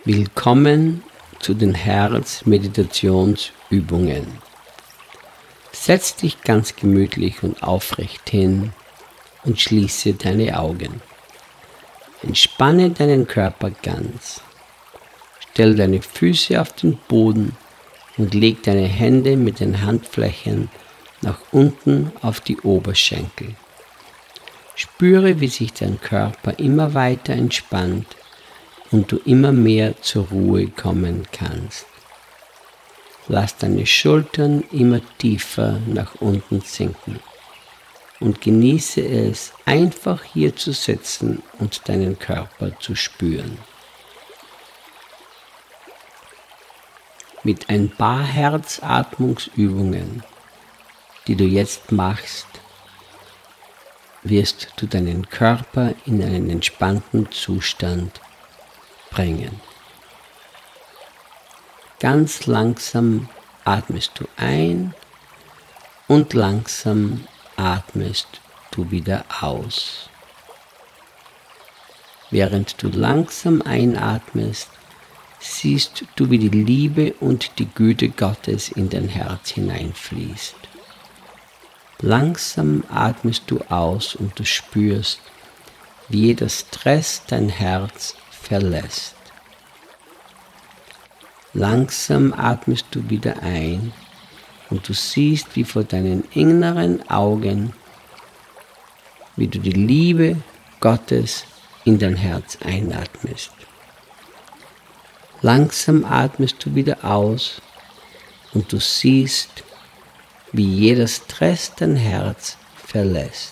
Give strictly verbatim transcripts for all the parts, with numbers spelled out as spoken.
Willkommen zu den Herzmeditationsübungen. Setz dich ganz gemütlich und aufrecht hin und schließe deine Augen. Entspanne deinen Körper ganz. Stell deine Füße auf den Boden und leg deine Hände mit den Handflächen nach unten auf die Oberschenkel. Spüre, wie sich dein Körper immer weiter entspannt und du immer mehr zur Ruhe kommen kannst. Lass deine Schultern immer tiefer nach unten sinken und genieße es, einfach hier zu sitzen und deinen Körper zu spüren. Mit ein paar Herzatmungsübungen, die du jetzt machst, wirst du deinen Körper in einen entspannten Zustand bringen. Ganz langsam atmest du ein und langsam atmest du wieder aus. Während du langsam einatmest, siehst du, wie die Liebe und die Güte Gottes in dein Herz hineinfließt. Langsam atmest du aus und du spürst, wie jeder Stress dein Herz verlässt. Langsam atmest du wieder ein und du siehst, wie vor deinen inneren Augen, wie du die Liebe Gottes in dein Herz einatmest. Langsam atmest du wieder aus und du siehst, wie jeder Stress dein Herz verlässt.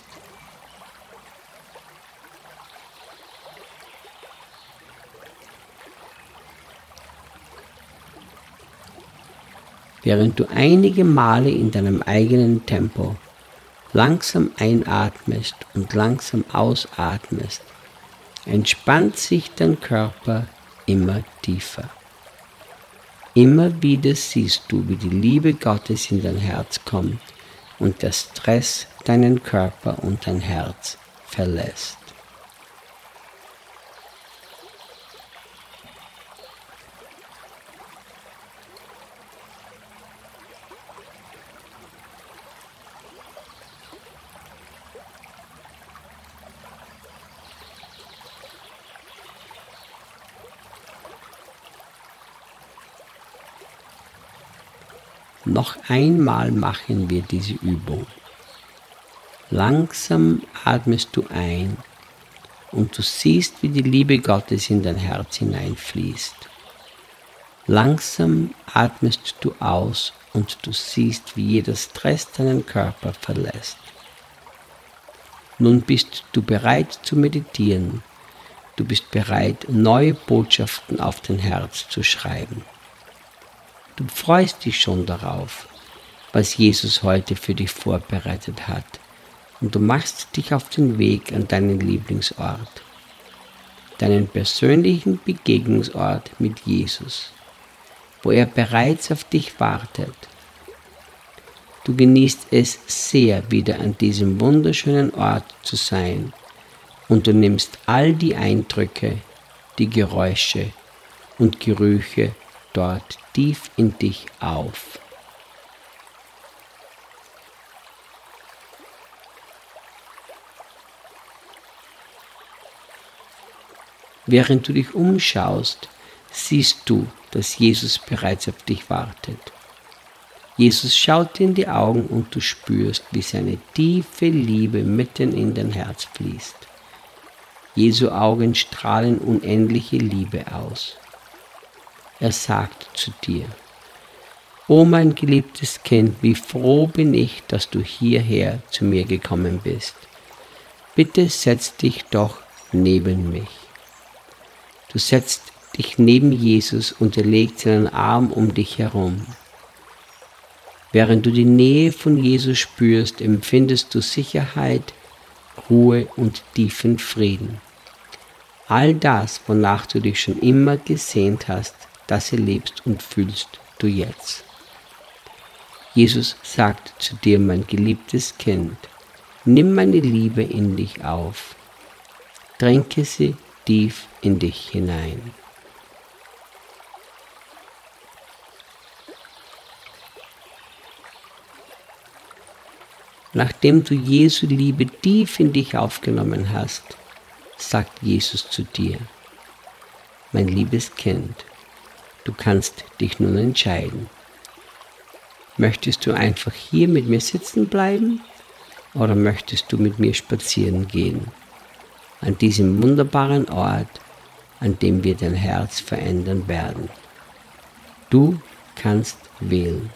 Während du einige Male in deinem eigenen Tempo langsam einatmest und langsam ausatmest, entspannt sich dein Körper immer tiefer. Immer wieder siehst du, wie die Liebe Gottes in dein Herz kommt und der Stress deinen Körper und dein Herz verlässt. Noch einmal machen wir diese Übung. Langsam atmest du ein und du siehst, wie die Liebe Gottes in dein Herz hineinfließt. Langsam atmest du aus und du siehst, wie jeder Stress deinen Körper verlässt. Nun bist du bereit zu meditieren. Du bist bereit, neue Botschaften auf dein Herz zu schreiben. Du freust dich schon darauf, was Jesus heute für dich vorbereitet hat, und du machst dich auf den Weg an deinen Lieblingsort, deinen persönlichen Begegnungsort mit Jesus, wo er bereits auf dich wartet. Du genießt es sehr, wieder an diesem wunderschönen Ort zu sein, und du nimmst all die Eindrücke, die Geräusche und Gerüche dort tief in dich auf. Während du dich umschaust, siehst du, dass Jesus bereits auf dich wartet. Jesus schaut dir in die Augen und du spürst, wie seine tiefe Liebe mitten in dein Herz fließt. Jesu Augen strahlen unendliche Liebe aus. Er sagt zu dir: O mein geliebtes Kind, wie froh bin ich, dass du hierher zu mir gekommen bist. Bitte setz dich doch neben mich. Du setzt dich neben Jesus und er legt seinen Arm um dich herum. Während du die Nähe von Jesus spürst, empfindest du Sicherheit, Ruhe und tiefen Frieden. All das, wonach du dich schon immer gesehnt hast, das erlebst und fühlst du jetzt. Jesus sagt zu dir, mein geliebtes Kind, nimm meine Liebe in dich auf. Tränke sie tief in dich hinein. Nachdem du Jesu Liebe tief in dich aufgenommen hast, sagt Jesus zu dir: Mein liebes Kind, du kannst dich nun entscheiden. Möchtest du einfach hier mit mir sitzen bleiben oder möchtest du mit mir spazieren gehen? An diesem wunderbaren Ort, an dem wir dein Herz verändern werden. Du kannst wählen.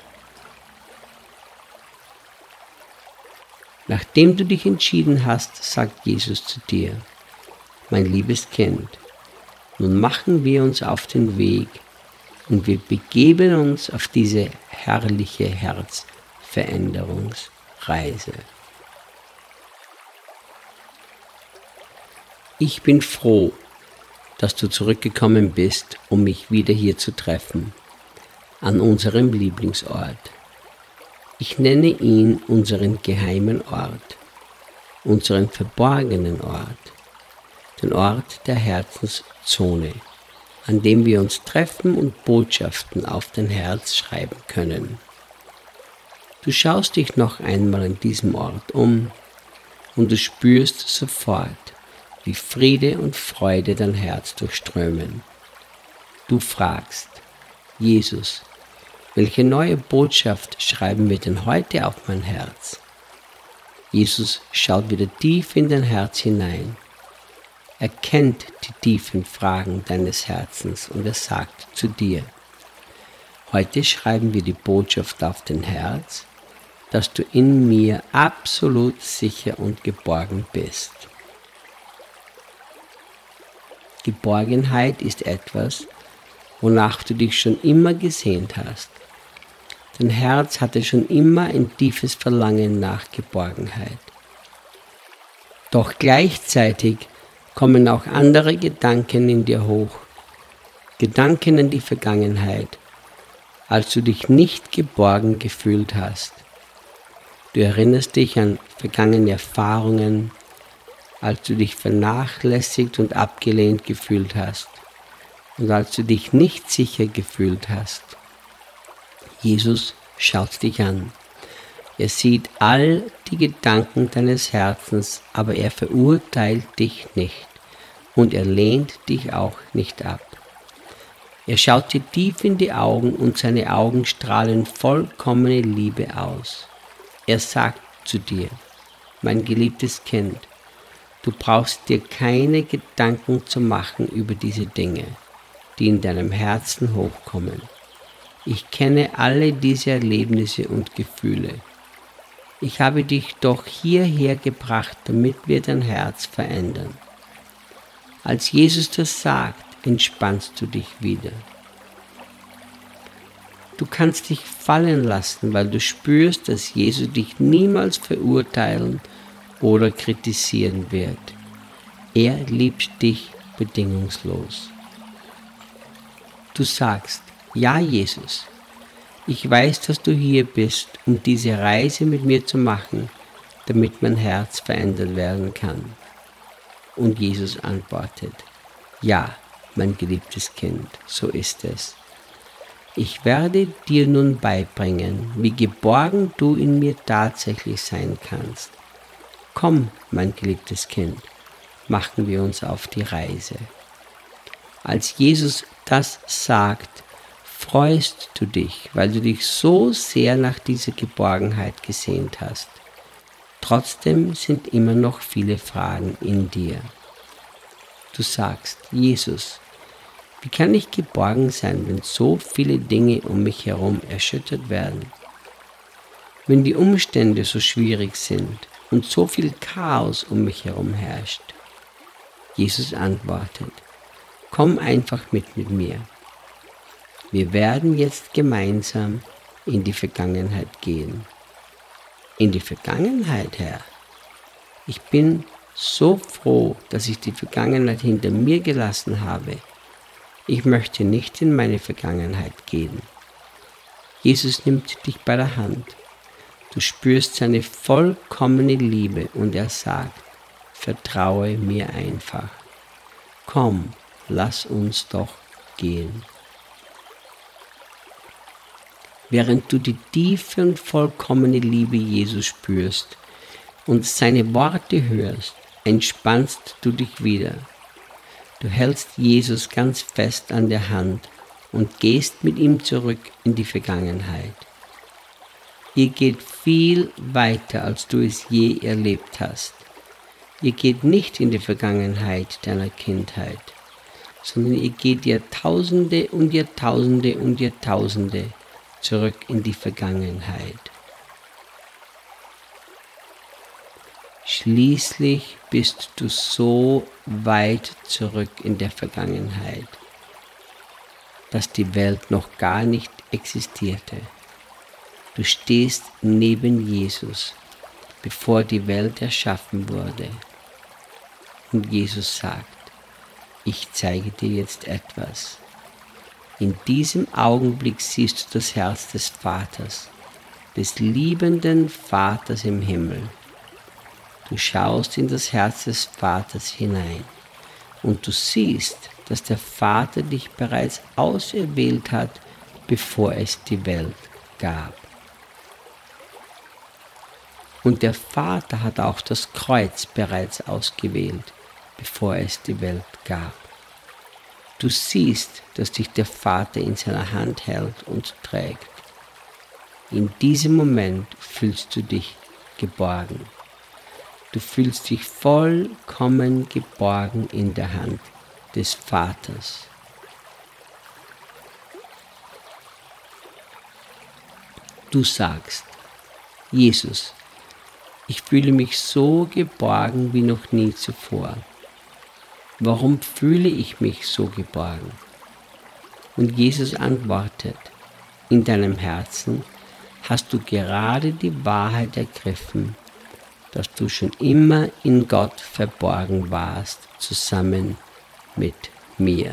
Nachdem du dich entschieden hast, sagt Jesus zu dir: Mein liebes Kind, nun machen wir uns auf den Weg und wir begeben uns auf diese herrliche Herzveränderungsreise. Ich bin froh, dass du zurückgekommen bist, um mich wieder hier zu treffen, an unserem Lieblingsort. Ich nenne ihn unseren geheimen Ort, unseren verborgenen Ort, den Ort der Herzenszone, an dem wir uns treffen und Botschaften auf dein Herz schreiben können. Du schaust dich noch einmal an diesem Ort um und du spürst sofort, wie Friede und Freude dein Herz durchströmen. Du fragst: Jesus, welche neue Botschaft schreiben wir denn heute auf mein Herz? Jesus schaut wieder tief in dein Herz hinein. Er kennt die tiefen Fragen deines Herzens und er sagt zu dir: Heute schreiben wir die Botschaft auf dein Herz, dass du in mir absolut sicher und geborgen bist. Geborgenheit ist etwas, wonach du dich schon immer gesehnt hast. Dein Herz hatte schon immer ein tiefes Verlangen nach Geborgenheit. Doch gleichzeitig kommen auch andere Gedanken in dir hoch, Gedanken an die Vergangenheit, als du dich nicht geborgen gefühlt hast. Du erinnerst dich an vergangene Erfahrungen, als du dich vernachlässigt und abgelehnt gefühlt hast und als du dich nicht sicher gefühlt hast. Jesus schaut dich an. Er sieht all die Gedanken deines Herzens, aber er verurteilt dich nicht und er lehnt dich auch nicht ab. Er schaut dir tief in die Augen und seine Augen strahlen vollkommene Liebe aus. Er sagt zu dir: Mein geliebtes Kind, du brauchst dir keine Gedanken zu machen über diese Dinge, die in deinem Herzen hochkommen. Ich kenne alle diese Erlebnisse und Gefühle. Ich habe dich doch hierher gebracht, damit wir dein Herz verändern. Als Jesus das sagt, entspannst du dich wieder. Du kannst dich fallen lassen, weil du spürst, dass Jesus dich niemals verurteilen oder kritisieren wird. Er liebt dich bedingungslos. Du sagst: Ja, Jesus, ich weiß, dass du hier bist, um diese Reise mit mir zu machen, damit mein Herz verändert werden kann. Und Jesus antwortet: Ja, mein geliebtes Kind, so ist es. Ich werde dir nun beibringen, wie geborgen du in mir tatsächlich sein kannst. Komm, mein geliebtes Kind, machen wir uns auf die Reise. Als Jesus das sagt, freust du dich, weil du dich so sehr nach dieser Geborgenheit gesehnt hast. Trotzdem sind immer noch viele Fragen in dir. Du sagst: Jesus, wie kann ich geborgen sein, wenn so viele Dinge um mich herum erschüttert werden? Wenn die Umstände so schwierig sind und so viel Chaos um mich herum herrscht? Jesus antwortet: Komm einfach mit mit mir. Wir werden jetzt gemeinsam in die Vergangenheit gehen. In die Vergangenheit, Herr? Ich bin so froh, dass ich die Vergangenheit hinter mir gelassen habe. Ich möchte nicht in meine Vergangenheit gehen. Jesus nimmt dich bei der Hand. Du spürst seine vollkommene Liebe und er sagt: Vertraue mir einfach. Komm, lass uns doch gehen. Während du die tiefe und vollkommene Liebe Jesus spürst, und seine Worte hörst, entspannst du dich wieder. Du hältst Jesus ganz fest an der Hand und gehst mit ihm zurück in die Vergangenheit. Ihr geht viel weiter, als du es je erlebt hast. Ihr geht nicht in die Vergangenheit deiner Kindheit, sondern ihr geht Jahrtausende und Jahrtausende und Jahrtausende zurück in die Vergangenheit. Schließlich bist du so weit zurück in der Vergangenheit, dass die Welt noch gar nicht existierte. Du stehst neben Jesus, bevor die Welt erschaffen wurde. Und Jesus sagt, ich zeige dir jetzt etwas. In diesem Augenblick siehst du das Herz des Vaters, des liebenden Vaters im Himmel. Du schaust in das Herz des Vaters hinein und du siehst, dass der Vater dich bereits auserwählt hat, bevor es die Welt gab. Und der Vater hat auch das Kreuz bereits ausgewählt, bevor es die Welt gab. Du siehst, dass dich der Vater in seiner Hand hält und trägt. In diesem Moment fühlst du dich geborgen. Du fühlst dich vollkommen geborgen in der Hand des Vaters. Du sagst, Jesus, ich fühle mich so geborgen wie noch nie zuvor. Warum fühle ich mich so geborgen? Und Jesus antwortet, in deinem Herzen hast du gerade die Wahrheit ergriffen, dass du schon immer in Gott verborgen warst, zusammen mit mir.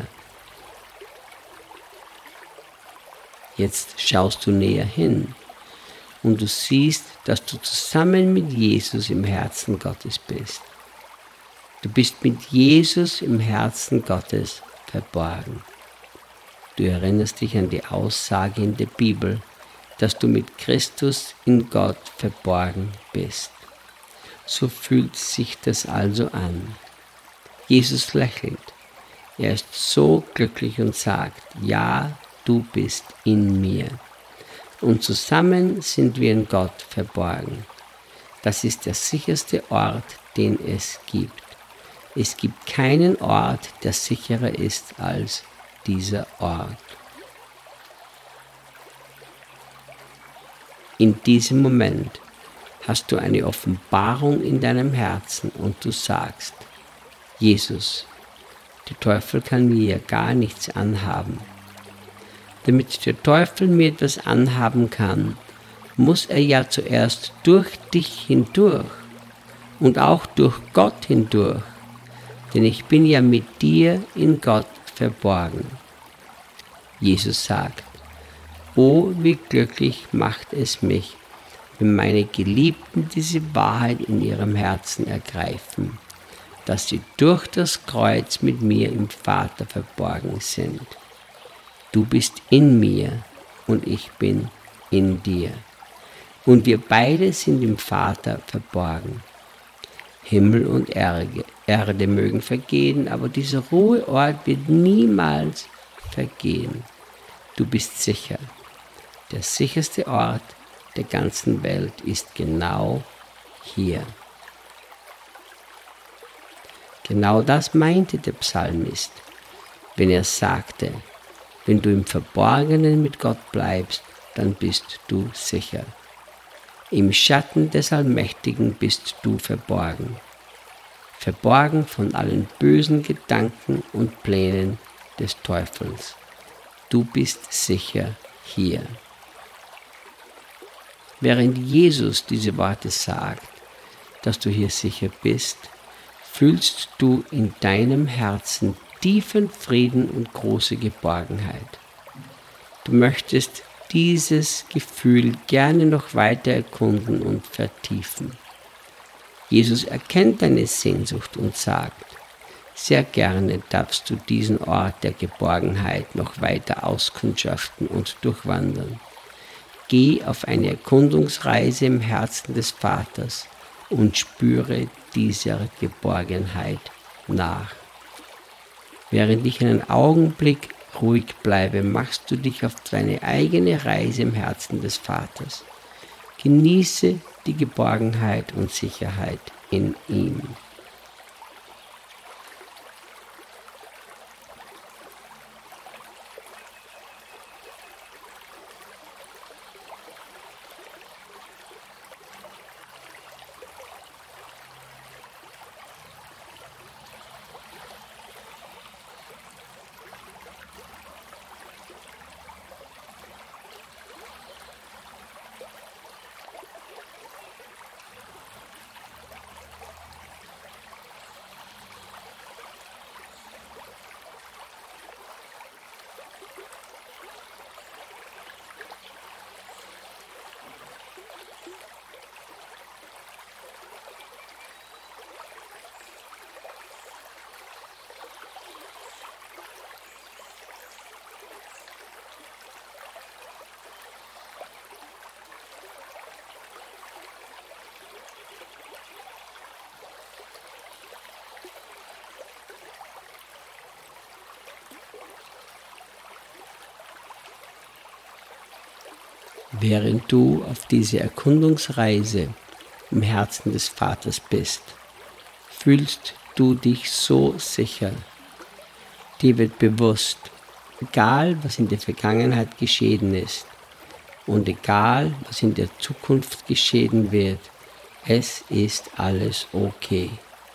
Jetzt schaust du näher hin und du siehst, dass du zusammen mit Jesus im Herzen Gottes bist. Du bist mit Jesus im Herzen Gottes verborgen. Du erinnerst dich an die Aussage in der Bibel, dass du mit Christus in Gott verborgen bist. So fühlt sich das also an. Jesus lächelt. Er ist so glücklich und sagt, ja, du bist in mir. Und zusammen sind wir in Gott verborgen. Das ist der sicherste Ort, den es gibt. Es gibt keinen Ort, der sicherer ist als dieser Ort. In diesem Moment hast du eine Offenbarung in deinem Herzen und du sagst, Jesus, der Teufel kann mir ja gar nichts anhaben. Damit der Teufel mir etwas anhaben kann, muss er ja zuerst durch dich hindurch und auch durch Gott hindurch, denn ich bin ja mit dir in Gott verborgen. Jesus sagt, oh, wie glücklich macht es mich, wenn meine Geliebten diese Wahrheit in ihrem Herzen ergreifen, dass sie durch das Kreuz mit mir im Vater verborgen sind. Du bist in mir und ich bin in dir. Und wir beide sind im Vater verborgen. Himmel und Erde, Erde mögen vergehen, aber dieser Ruheort wird niemals vergehen. Du bist sicher. Der sicherste Ort der ganzen Welt ist genau hier. Genau das meinte der Psalmist, wenn er sagte, wenn du im Verborgenen mit Gott bleibst, dann bist du sicher. Im Schatten des Allmächtigen bist du verborgen. Verborgen von allen bösen Gedanken und Plänen des Teufels. Du bist sicher hier. Während Jesus diese Worte sagt, dass du hier sicher bist, fühlst du in deinem Herzen tiefen Frieden und große Geborgenheit. Du möchtest dieses Gefühl gerne noch weiter erkunden und vertiefen. Jesus erkennt deine Sehnsucht und sagt, sehr gerne darfst du diesen Ort der Geborgenheit noch weiter auskundschaften und durchwandern. Geh auf eine Erkundungsreise im Herzen des Vaters und spüre dieser Geborgenheit nach. Während ich einen Augenblick ruhig bleibe, machst du dich auf deine eigene Reise im Herzen des Vaters. Genieße die Geborgenheit und Sicherheit in ihm. Während du auf diese Erkundungsreise im Herzen des Vaters bist, fühlst du dich so sicher. Dir wird bewusst, egal was in der Vergangenheit geschehen ist und egal was in der Zukunft geschehen wird, es ist alles okay.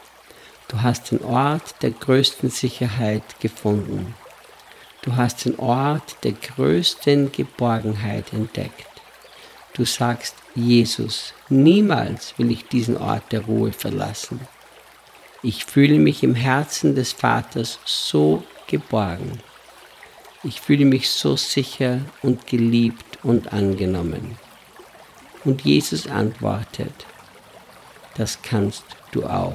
Du hast den Ort der größten Sicherheit gefunden. Du hast den Ort der größten Geborgenheit entdeckt. Du sagst, Jesus, niemals will ich diesen Ort der Ruhe verlassen. Ich fühle mich im Herzen des Vaters so geborgen. Ich fühle mich so sicher und geliebt und angenommen. Und Jesus antwortet, das kannst du auch.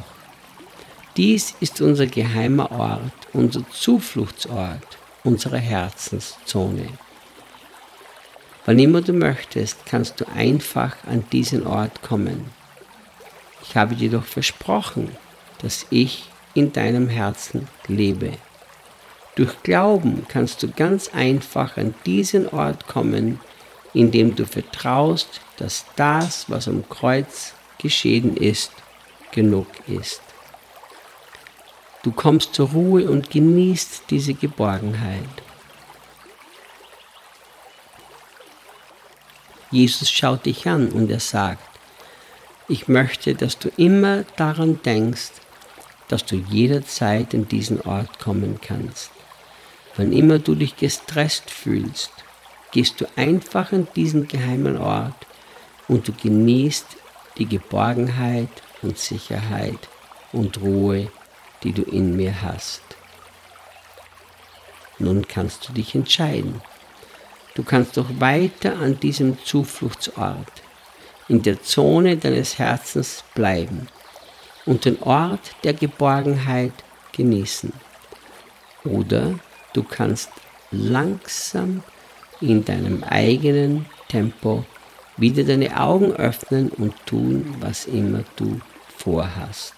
Dies ist unser geheimer Ort, unser Zufluchtsort, unsere Herzenszone. Wann immer du möchtest, kannst du einfach an diesen Ort kommen. Ich habe dir doch versprochen, dass ich in deinem Herzen lebe. Durch Glauben kannst du ganz einfach an diesen Ort kommen, indem du vertraust, dass das, was am Kreuz geschehen ist, genug ist. Du kommst zur Ruhe und genießt diese Geborgenheit. Jesus schaut dich an und er sagt, ich möchte, dass du immer daran denkst, dass du jederzeit an diesen Ort kommen kannst. Wann immer du dich gestresst fühlst, gehst du einfach an diesen geheimen Ort und du genießt die Geborgenheit und Sicherheit und Ruhe, die du in mir hast. Nun kannst du dich entscheiden. Du kannst doch weiter an diesem Zufluchtsort, in der Zone deines Herzens bleiben und den Ort der Geborgenheit genießen. Oder du kannst langsam in deinem eigenen Tempo wieder deine Augen öffnen und tun, was immer du vorhast.